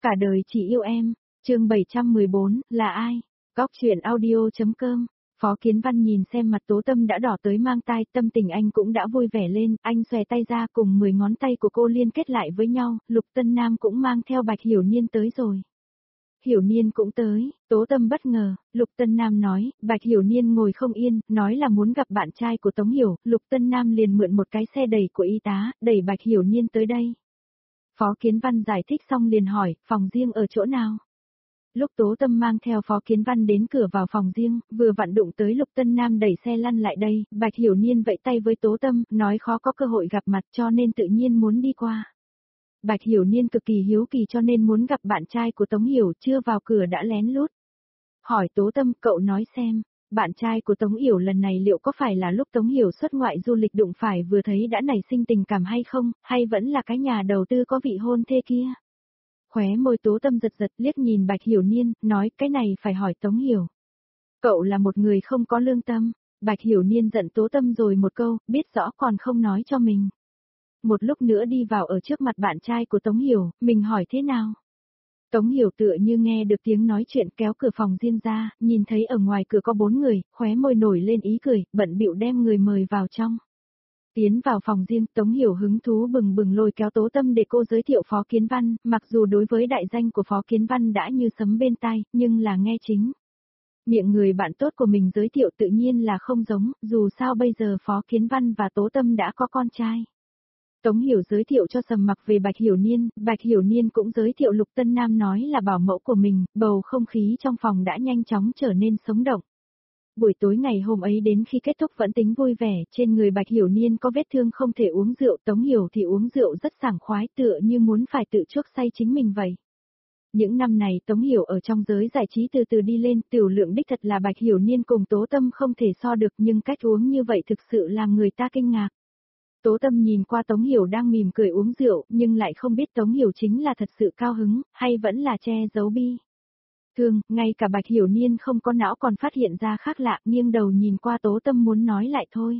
Cả đời chỉ yêu em, chương 714, là ai? Góc truyện audio.com. Phó Kiến Văn nhìn xem mặt Tố Tâm đã đỏ tới mang tai, tâm tình anh cũng đã vui vẻ lên, anh xòe tay ra cùng 10 ngón tay của cô liên kết lại với nhau, Lục Tân Nam cũng mang theo Bạch Hiểu Niên tới rồi. Hiểu Niên cũng tới, Tố Tâm bất ngờ, Lục Tân Nam nói, Bạch Hiểu Niên ngồi không yên, nói là muốn gặp bạn trai của Tống Hiểu, Lục Tân Nam liền mượn một cái xe đẩy của y tá, đẩy Bạch Hiểu Niên tới đây. Phó Kiến Văn giải thích xong liền hỏi, phòng riêng ở chỗ nào? Lúc Tố Tâm mang theo Phó Kiến Văn đến cửa vào phòng riêng, vừa vặn đụng tới Lục Tân Nam đẩy xe lăn lại đây, Bạch Hiểu Niên vẫy tay với Tố Tâm, nói khó có cơ hội gặp mặt cho nên tự nhiên muốn đi qua. Bạch Hiểu Niên cực kỳ hiếu kỳ cho nên muốn gặp bạn trai của Tống Hiểu, chưa vào cửa đã lén lút. Hỏi Tố Tâm, cậu nói xem, bạn trai của Tống Hiểu lần này liệu có phải là lúc Tống Hiểu xuất ngoại du lịch đụng phải vừa thấy đã nảy sinh tình cảm hay không, hay vẫn là cái nhà đầu tư có vị hôn thê kia? Khóe môi Tố Tâm giật giật liếc nhìn Bạch Hiểu Niên, nói cái này phải hỏi Tống Hiểu. Cậu là một người không có lương tâm. Bạch Hiểu Niên giận Tố Tâm rồi một câu, biết rõ còn không nói cho mình. Một lúc nữa đi vào ở trước mặt bạn trai của Tống Hiểu, mình hỏi thế nào? Tống Hiểu tựa như nghe được tiếng nói chuyện kéo cửa phòng riêng ra, nhìn thấy ở ngoài cửa có 4 người, khóe môi nổi lên ý cười, bận bịu đem người mời vào trong. Tiến vào phòng riêng, Tống Hiểu hứng thú bừng bừng lôi kéo Tố Tâm để cô giới thiệu Phó Kiến Văn, mặc dù đối với đại danh của Phó Kiến Văn đã như sấm bên tai, nhưng là nghe chính. Miệng người bạn tốt của mình giới thiệu tự nhiên là không giống, dù sao bây giờ Phó Kiến Văn và Tố Tâm đã có con trai. Tống Hiểu giới thiệu cho Sầm Mặc về Bạch Hiểu Niên cũng giới thiệu Lục Tân Nam nói là bảo mẫu của mình, bầu không khí trong phòng đã nhanh chóng trở nên sống động. Buổi tối ngày hôm ấy đến khi kết thúc vẫn tính vui vẻ, trên người Bạch Hiểu Niên có vết thương không thể uống rượu, Tống Hiểu thì uống rượu rất sảng khoái tựa như muốn phải tự chuốc say chính mình vậy. Những năm này Tống Hiểu ở trong giới giải trí từ từ đi lên, tiểu lượng đích thật là Bạch Hiểu Niên cùng Tố Tâm không thể so được nhưng cách uống như vậy thực sự làm người ta kinh ngạc. Tố Tâm nhìn qua Tống Hiểu đang mỉm cười uống rượu nhưng lại không biết Tống Hiểu chính là thật sự cao hứng, hay vẫn là che giấu bi. Thường, ngay cả Bạch Hiểu Niên không có não còn phát hiện ra khác lạ, nghiêng đầu nhìn qua Tố Tâm muốn nói lại thôi.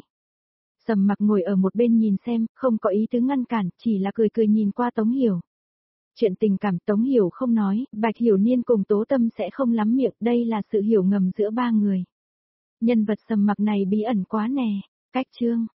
Sầm Mặc ngồi ở một bên nhìn xem, không có ý tứ ngăn cản, chỉ là cười cười nhìn qua Tống Hiểu. Chuyện tình cảm Tống Hiểu không nói, Bạch Hiểu Niên cùng Tố Tâm sẽ không lắm miệng, đây là sự hiểu ngầm giữa ba người. Nhân vật Sầm Mặc này bí ẩn quá nè, cách chương.